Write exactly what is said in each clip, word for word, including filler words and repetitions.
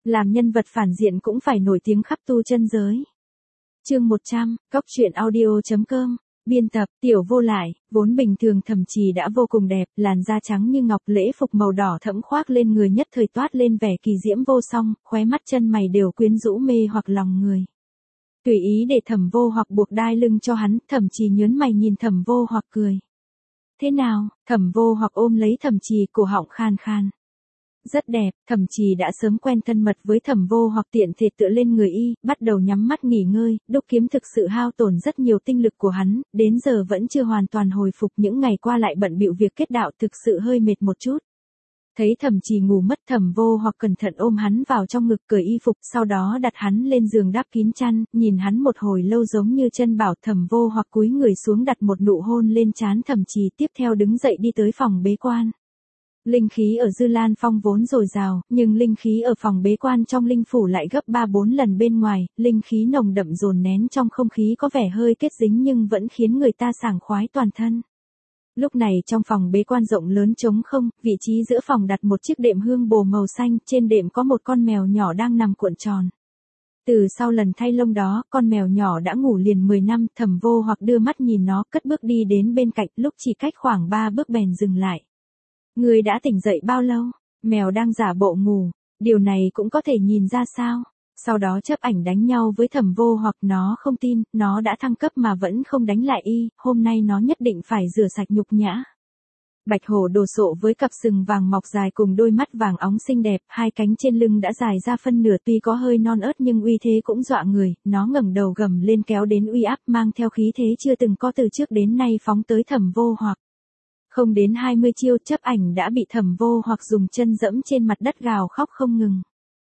làm nhân vật phản diện cũng phải nổi tiếng khắp tu chân giới. Chương một trăm, Cóc truyện audio chấm com. Biên tập, Tiểu Vô Lại. Vốn bình thường Thẩm Trì đã vô cùng đẹp, làn da trắng như ngọc, lễ phục màu đỏ thẫm khoác lên người nhất thời toát lên vẻ kỳ diễm vô song, khóe mắt chân mày đều quyến rũ mê hoặc lòng người. Tùy ý để Thẩm Vô Hoặc buộc đai lưng cho hắn, Thẩm Trì nhớn mày nhìn Thẩm Vô Hoặc cười. Thế nào? Thẩm Vô Hoặc ôm lấy Thẩm Trì, cổ họng khan khan. Rất đẹp. Thẩm Trì đã sớm quen thân mật với Thẩm Vô Hoặc, tiện thể tựa lên người y, bắt đầu nhắm mắt nghỉ ngơi. Đúc kiếm thực sự hao tổn rất nhiều tinh lực của hắn, đến giờ vẫn chưa hoàn toàn hồi phục, những ngày qua lại bận bịu việc kết đạo, thực sự hơi mệt một chút. Thấy Thẩm Trì ngủ mất, Thẩm Vô Hoặc cẩn thận ôm hắn vào trong ngực, cởi y phục, sau đó đặt hắn lên giường đắp kín chăn, nhìn hắn một hồi lâu giống như chân bảo. Thẩm Vô Hoặc cúi người xuống đặt một nụ hôn lên trán Thẩm Trì, tiếp theo đứng dậy đi tới phòng bế quan. Linh khí ở Dư Lan Phong vốn dồi dào, nhưng linh khí ở phòng bế quan trong linh phủ lại gấp ba bốn lần bên ngoài, linh khí nồng đậm dồn nén trong không khí có vẻ hơi kết dính nhưng vẫn khiến người ta sảng khoái toàn thân. Lúc này trong phòng bế quan rộng lớn trống không, vị trí giữa phòng đặt một chiếc đệm hương bồ màu xanh, trên đệm có một con mèo nhỏ đang nằm cuộn tròn. Từ sau lần thay lông đó, con mèo nhỏ đã ngủ liền mười năm, Thẩm Vô Hoặc đưa mắt nhìn nó, cất bước đi đến bên cạnh, lúc chỉ cách khoảng ba bước bèn dừng lại. Người đã tỉnh dậy bao lâu? Mèo đang giả bộ ngủ, điều này cũng có thể nhìn ra sao? Sau đó chớp ảnh đánh nhau với Thẩm Vô Hoặc, nó không tin, nó đã thăng cấp mà vẫn không đánh lại y, hôm nay nó nhất định phải rửa sạch nhục nhã. Bạch hổ đồ sộ với cặp sừng vàng mọc dài cùng đôi mắt vàng óng xinh đẹp, hai cánh trên lưng đã dài ra phân nửa, tuy có hơi non ớt nhưng uy thế cũng dọa người, nó ngẩng đầu gầm lên kéo đến uy áp, mang theo khí thế chưa từng có từ trước đến nay phóng tới Thẩm Vô Hoặc. Không đến hai mươi chiêu, chớp ảnh đã bị Thẩm Vô Hoặc dùng chân dẫm trên mặt đất gào khóc không ngừng.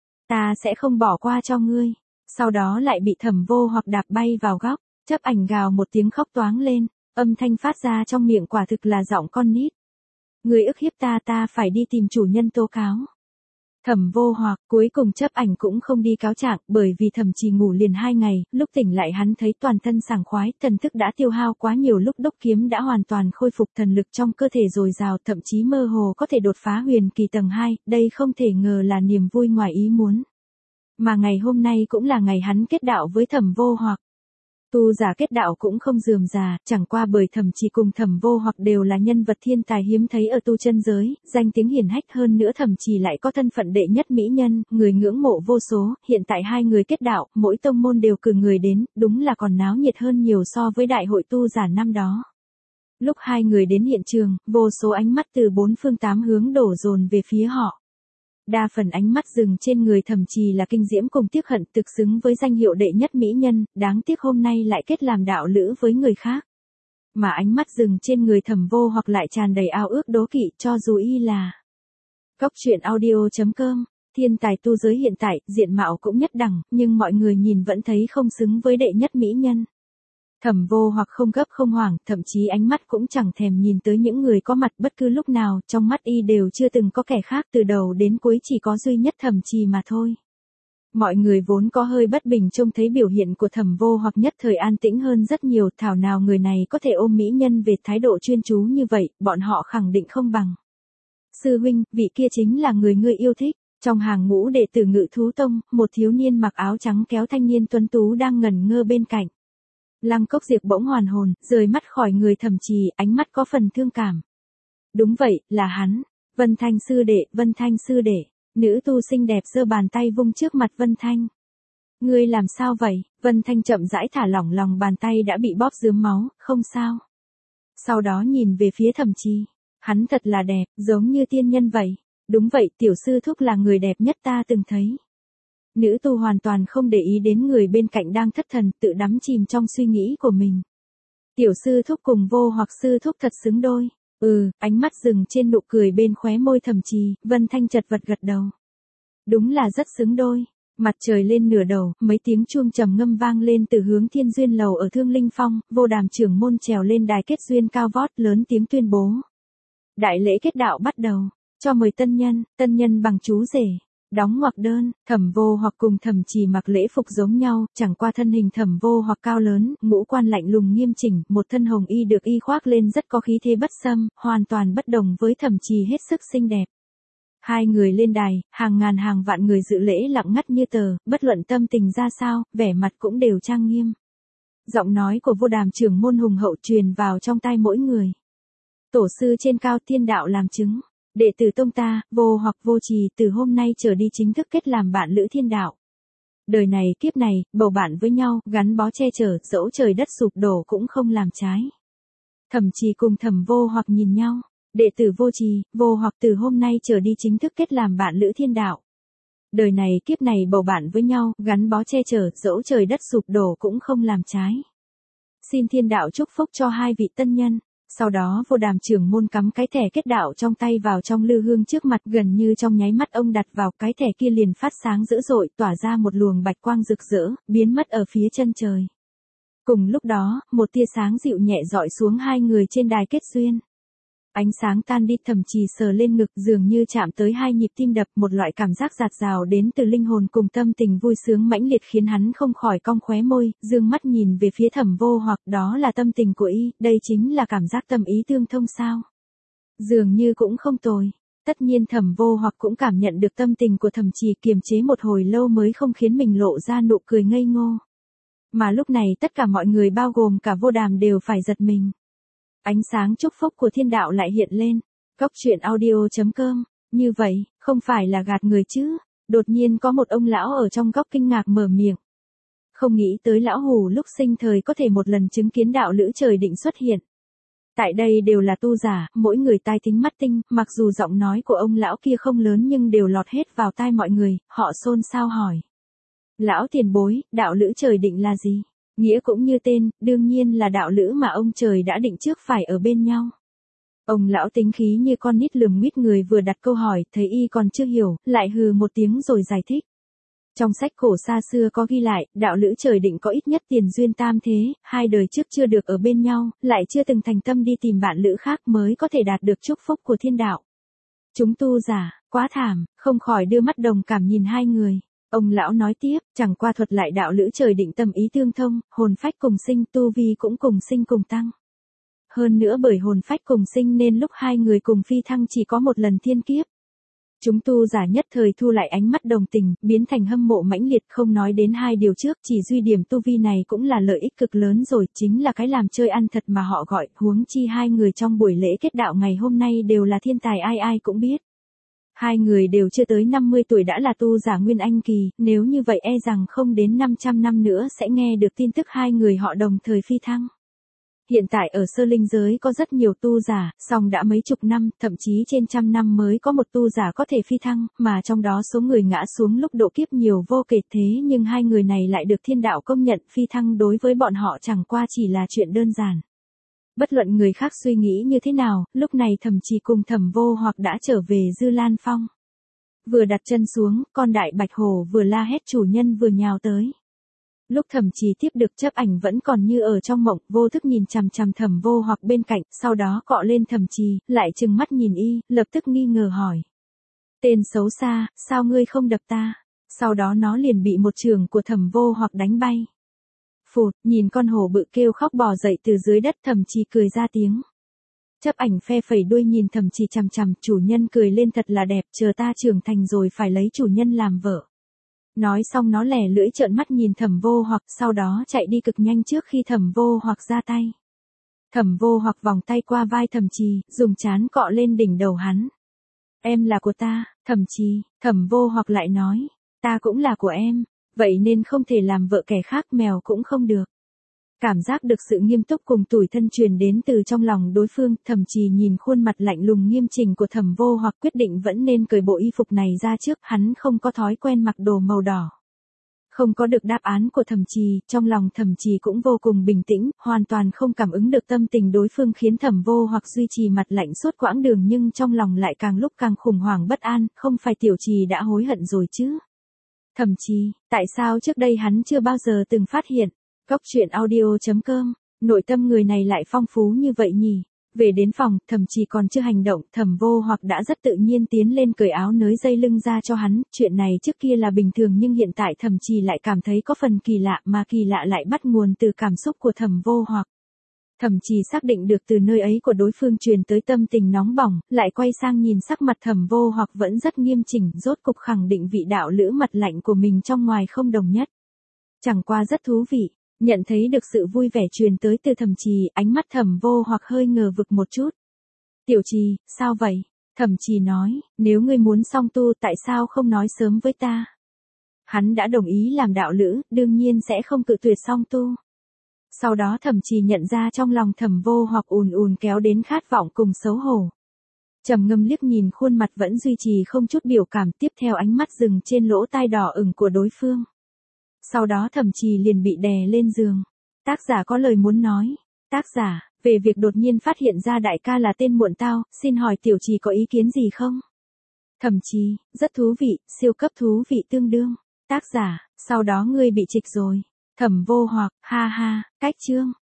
Ta sẽ không bỏ qua cho ngươi. Sau đó lại bị Thẩm Vô Hoặc đạp bay vào góc, chớp ảnh gào một tiếng khóc toáng lên, âm thanh phát ra trong miệng quả thực là giọng con nít. Ngươi ức hiếp ta, ta phải đi tìm chủ nhân tố cáo. Thẩm Vô Hoặc, cuối cùng chớp ảnh cũng không đi cáo trạng, bởi vì Thẩm Trì ngủ liền hai ngày, lúc tỉnh lại hắn thấy toàn thân sảng khoái, thần thức đã tiêu hao quá nhiều, lúc đúc kiếm đã hoàn toàn khôi phục, thần lực trong cơ thể dồi dào, thậm chí mơ hồ có thể đột phá huyền kỳ tầng hai, đây không thể ngờ là niềm vui ngoài ý muốn. Mà ngày hôm nay cũng là ngày hắn kết đạo với Thẩm Vô Hoặc. Tu giả kết đạo cũng không rườm rà, chẳng qua bởi Thẩm Trì cùng Thẩm Vô Hoặc đều là nhân vật thiên tài hiếm thấy ở tu chân giới, danh tiếng hiển hách, hơn nữa Thẩm Trì lại có thân phận đệ nhất mỹ nhân, người ngưỡng mộ vô số, hiện tại hai người kết đạo, mỗi tông môn đều cử người đến, đúng là còn náo nhiệt hơn nhiều so với đại hội tu giả năm đó. Lúc hai người đến hiện trường, vô số ánh mắt từ bốn phương tám hướng đổ dồn về phía họ. Đa phần ánh mắt dừng trên người Thẩm Trì là kinh diễm cùng tiếc hận, thực xứng với danh hiệu đệ nhất mỹ nhân, đáng tiếc hôm nay lại kết làm đạo lữ với người khác. Mà ánh mắt dừng trên người Thẩm Vô Hoặc lại tràn đầy ao ước đố kỵ, cho dù y là Cóc truyện audio chấm com, thiên tài tu giới hiện tại, diện mạo cũng nhất đẳng, nhưng mọi người nhìn vẫn thấy không xứng với đệ nhất mỹ nhân. Thẩm Vô Hoặc không gấp không hoảng, thậm chí ánh mắt cũng chẳng thèm nhìn tới những người có mặt bất cứ lúc nào, trong mắt y đều chưa từng có kẻ khác, từ đầu đến cuối chỉ có duy nhất Thẩm Trì mà thôi. Mọi người vốn có hơi bất bình trông thấy biểu hiện của Thẩm Vô Hoặc nhất thời an tĩnh hơn rất nhiều, thảo nào người này có thể ôm mỹ nhân về thái độ chuyên chú như vậy, bọn họ khẳng định không bằng. Sư huynh, vị kia chính là người ngươi yêu thích. Trong hàng ngũ đệ tử Ngự Thú Tông, một thiếu niên mặc áo trắng kéo thanh niên tuấn tú đang ngẩn ngơ bên cạnh. Lăng Cốc Diệp bỗng hoàn hồn, rời mắt khỏi người Thẩm Trì, ánh mắt có phần thương cảm. Đúng vậy, là hắn. Vân Thanh sư đệ, Vân Thanh sư đệ. Nữ tu xinh đẹp giơ bàn tay vung trước mặt Vân Thanh. Ngươi làm sao vậy? Vân Thanh chậm rãi thả lỏng lòng bàn tay đã bị bóp rướm máu, không sao. Sau đó nhìn về phía Thẩm Trì. Hắn thật là đẹp, giống như tiên nhân vậy. Đúng vậy, tiểu sư thúc là người đẹp nhất ta từng thấy. Nữ tu hoàn toàn không để ý đến người bên cạnh đang thất thần, tự đắm chìm trong suy nghĩ của mình. Tiểu sư thúc cùng Vô Hoặc sư thúc thật xứng đôi. Ừ, ánh mắt dừng trên nụ cười bên khóe môi Thẩm Trì, Vân Thanh chật vật gật đầu. Đúng là rất xứng đôi. Mặt trời lên nửa đầu, mấy tiếng chuông trầm ngâm vang lên từ hướng Thiên Duyên Lầu ở Thương Linh Phong, Vô Đàm trưởng môn trèo lên đài kết duyên cao vót, lớn tiếng tuyên bố. Đại lễ kết đạo bắt đầu, cho mời tân nhân, tân nhân bằng chú rể. Đóng ngoặc đơn, Thẩm Vô Hoặc cùng Thẩm Trì mặc lễ phục giống nhau, chẳng qua thân hình Thẩm Vô Hoặc cao lớn, ngũ quan lạnh lùng nghiêm chỉnh, một thân hồng y được y khoác lên rất có khí thế bất xâm, hoàn toàn bất đồng với Thẩm Trì hết sức xinh đẹp. Hai người lên đài, hàng ngàn hàng vạn người dự lễ lặng ngắt như tờ, bất luận tâm tình ra sao, vẻ mặt cũng đều trang nghiêm. Giọng nói của Vô Đàm trưởng môn hùng hậu truyền vào trong tai mỗi người. Tổ sư trên cao thiên đạo làm chứng, đệ tử tông ta, Vô hoặc Vô Trì từ hôm nay trở đi chính thức kết làm bạn lữ thiên đạo. Đời này kiếp này, bầu bạn với nhau, gắn bó che chở, dẫu trời đất sụp đổ cũng không làm trái. Thẩm Trì cùng Thẩm Vô hoặc nhìn nhau, đệ tử Vô Trì, Vô hoặc từ hôm nay trở đi chính thức kết làm bạn lữ thiên đạo. Đời này kiếp này bầu bạn với nhau, gắn bó che chở, dẫu trời đất sụp đổ cũng không làm trái. Xin thiên đạo chúc phúc cho hai vị tân nhân. Sau đó Vô Đàm trưởng môn cắm cái thẻ kết đạo trong tay vào trong lư hương trước mặt, gần như trong nháy mắt ông đặt vào cái thẻ kia liền phát sáng dữ dội, tỏa ra một luồng bạch quang rực rỡ, biến mất ở phía chân trời. Cùng lúc đó, một tia sáng dịu nhẹ dọi xuống hai người trên đài kết duyên. Ánh sáng tan đi, Thẩm Trì sờ lên ngực, dường như chạm tới hai nhịp tim đập, một loại cảm giác dạt dào đến từ linh hồn cùng tâm tình vui sướng mãnh liệt khiến hắn không khỏi cong khóe môi, dương mắt nhìn về phía Thẩm Vô hoặc, đó là tâm tình của y, đây chính là cảm giác tâm ý tương thông sao? Dường như cũng không tồi. Tất nhiên Thẩm Vô hoặc cũng cảm nhận được tâm tình của Thẩm Trì, kiềm chế một hồi lâu mới không khiến mình lộ ra nụ cười ngây ngô. Mà lúc này tất cả mọi người bao gồm cả Vô Đàm đều phải giật mình. Ánh sáng chúc phúc của thiên đạo lại hiện lên. Góc truyện audio chấm com. Như vậy, không phải là gạt người chứ? Đột nhiên có một ông lão ở trong góc kinh ngạc mở miệng. Không nghĩ tới lão hù lúc sinh thời có thể một lần chứng kiến đạo lữ trời định xuất hiện. Tại đây đều là tu giả, mỗi người tai thính mắt tinh, mặc dù giọng nói của ông lão kia không lớn nhưng đều lọt hết vào tai mọi người, họ xôn xao hỏi. Lão tiền bối, đạo lữ trời định là gì? Nghĩa cũng như tên, đương nhiên là đạo lữ mà ông trời đã định trước phải ở bên nhau. Ông lão tính khí như con nít lườm nguyết người vừa đặt câu hỏi, thấy y còn chưa hiểu, lại hừ một tiếng rồi giải thích. Trong sách cổ xa xưa có ghi lại, đạo lữ trời định có ít nhất tiền duyên tam thế, hai đời trước chưa được ở bên nhau, lại chưa từng thành tâm đi tìm bạn lữ khác mới có thể đạt được chúc phúc của thiên đạo. Chúng tu giả, quá thảm, không khỏi đưa mắt đồng cảm nhìn hai người. Ông lão nói tiếp, chẳng qua thuật lại đạo lữ trời định tâm ý tương thông, hồn phách cùng sinh, tu vi cũng cùng sinh cùng tăng. Hơn nữa bởi hồn phách cùng sinh nên lúc hai người cùng phi thăng chỉ có một lần thiên kiếp. Chúng tu giả nhất thời thu lại ánh mắt đồng tình, biến thành hâm mộ mãnh liệt, không nói đến hai điều trước, chỉ duy điểm tu vi này cũng là lợi ích cực lớn rồi, chính là cái làm chơi ăn thật mà họ gọi, huống chi hai người trong buổi lễ kết đạo ngày hôm nay đều là thiên tài ai ai cũng biết. Hai người đều chưa tới năm mươi tuổi đã là tu giả Nguyên Anh kỳ, nếu như vậy e rằng không đến năm trăm năm nữa sẽ nghe được tin tức hai người họ đồng thời phi thăng. Hiện tại ở sơ linh giới có rất nhiều tu giả, song đã mấy chục năm, thậm chí trên trăm năm mới có một tu giả có thể phi thăng, mà trong đó số người ngã xuống lúc độ kiếp nhiều vô kể, thế nhưng hai người này lại được thiên đạo công nhận, phi thăng đối với bọn họ chẳng qua chỉ là chuyện đơn giản. Bất luận người khác suy nghĩ như thế nào, lúc này Thẩm Trì cùng Thẩm Vô hoặc đã trở về Dư Lan Phong. Vừa đặt chân xuống, con đại bạch hổ vừa la hét chủ nhân vừa nhào tới. Lúc Thẩm Trì tiếp được chấp ảnh vẫn còn như ở trong mộng, vô thức nhìn chằm chằm Thẩm Vô hoặc bên cạnh, sau đó cọ lên Thẩm Trì, lại trừng mắt nhìn y, lập tức nghi ngờ hỏi. Tên xấu xa, sao ngươi không đập ta? Sau đó nó liền bị một chưởng của Thẩm Vô hoặc đánh bay. Phụt, nhìn con hổ bự kêu khóc bò dậy từ dưới đất, Thẩm Trì cười ra tiếng. Chấp ảnh phe phẩy đuôi nhìn Thẩm Trì chằm chằm, chủ nhân cười lên thật là đẹp, chờ ta trưởng thành rồi phải lấy chủ nhân làm vợ. Nói xong nó lẻ lưỡi trợn mắt nhìn Thẩm Vô hoặc, sau đó chạy đi cực nhanh trước khi Thẩm Vô hoặc ra tay. Thẩm Vô hoặc vòng tay qua vai Thẩm Trì, dùng trán cọ lên đỉnh đầu hắn. Em là của ta, Thẩm Trì, Thẩm Vô hoặc lại nói, ta cũng là của em. Vậy nên không thể làm vợ kẻ khác, mèo cũng không được. Cảm giác được sự nghiêm túc cùng tủi thân truyền đến từ trong lòng đối phương, Thẩm Trì nhìn khuôn mặt lạnh lùng nghiêm chỉnh của Thẩm Vô hoặc quyết định vẫn nên cởi bộ y phục này ra trước, hắn không có thói quen mặc đồ màu đỏ. Không có được đáp án của Thẩm Trì, trong lòng Thẩm Trì cũng vô cùng bình tĩnh, hoàn toàn không cảm ứng được tâm tình đối phương khiến Thẩm Vô hoặc duy trì mặt lạnh suốt quãng đường nhưng trong lòng lại càng lúc càng khủng hoảng bất an, không phải tiểu Trì đã hối hận rồi chứ? Thẩm Trì, tại sao trước đây hắn chưa bao giờ từng phát hiện? Góc truyện audio chấm com, nội tâm người này lại phong phú như vậy nhỉ? Về đến phòng, Thẩm Trì còn chưa hành động, Thẩm Vô hoặc đã rất tự nhiên tiến lên cởi áo nới dây lưng ra cho hắn, chuyện này trước kia là bình thường nhưng hiện tại Thẩm Trì lại cảm thấy có phần kỳ lạ, mà kỳ lạ lại bắt nguồn từ cảm xúc của Thẩm Vô hoặc. Thẩm Trì xác định được từ nơi ấy của đối phương truyền tới tâm tình nóng bỏng, lại quay sang nhìn sắc mặt Thẩm Vô Hoặc vẫn rất nghiêm chỉnh, rốt cục khẳng định vị đạo lữ mặt lạnh của mình trong ngoài không đồng nhất. Chẳng qua rất thú vị, nhận thấy được sự vui vẻ truyền tới từ Thẩm Trì, ánh mắt Thẩm Vô Hoặc hơi ngờ vực một chút. Tiểu Trì, sao vậy? Thẩm Trì nói, nếu ngươi muốn song tu tại sao không nói sớm với ta? Hắn đã đồng ý làm đạo lữ, đương nhiên sẽ không cự tuyệt song tu. Sau đó Thẩm Trì nhận ra trong lòng Thẩm Vô Hoặc ùn ùn kéo đến khát vọng cùng xấu hổ. Trầm ngâm liếc nhìn khuôn mặt vẫn duy trì không chút biểu cảm, tiếp theo ánh mắt dừng trên lỗ tai đỏ ửng của đối phương. Sau đó Thẩm Trì liền bị đè lên giường. Tác giả có lời muốn nói. Tác giả, về việc đột nhiên phát hiện ra đại ca là tên muộn tao, xin hỏi Tiểu Trì có ý kiến gì không? Thẩm Trì, rất thú vị, siêu cấp thú vị tương đương. Tác giả, sau đó ngươi bị trịch rồi. Thẩm Vô Hoặc, ha ha, cách chương.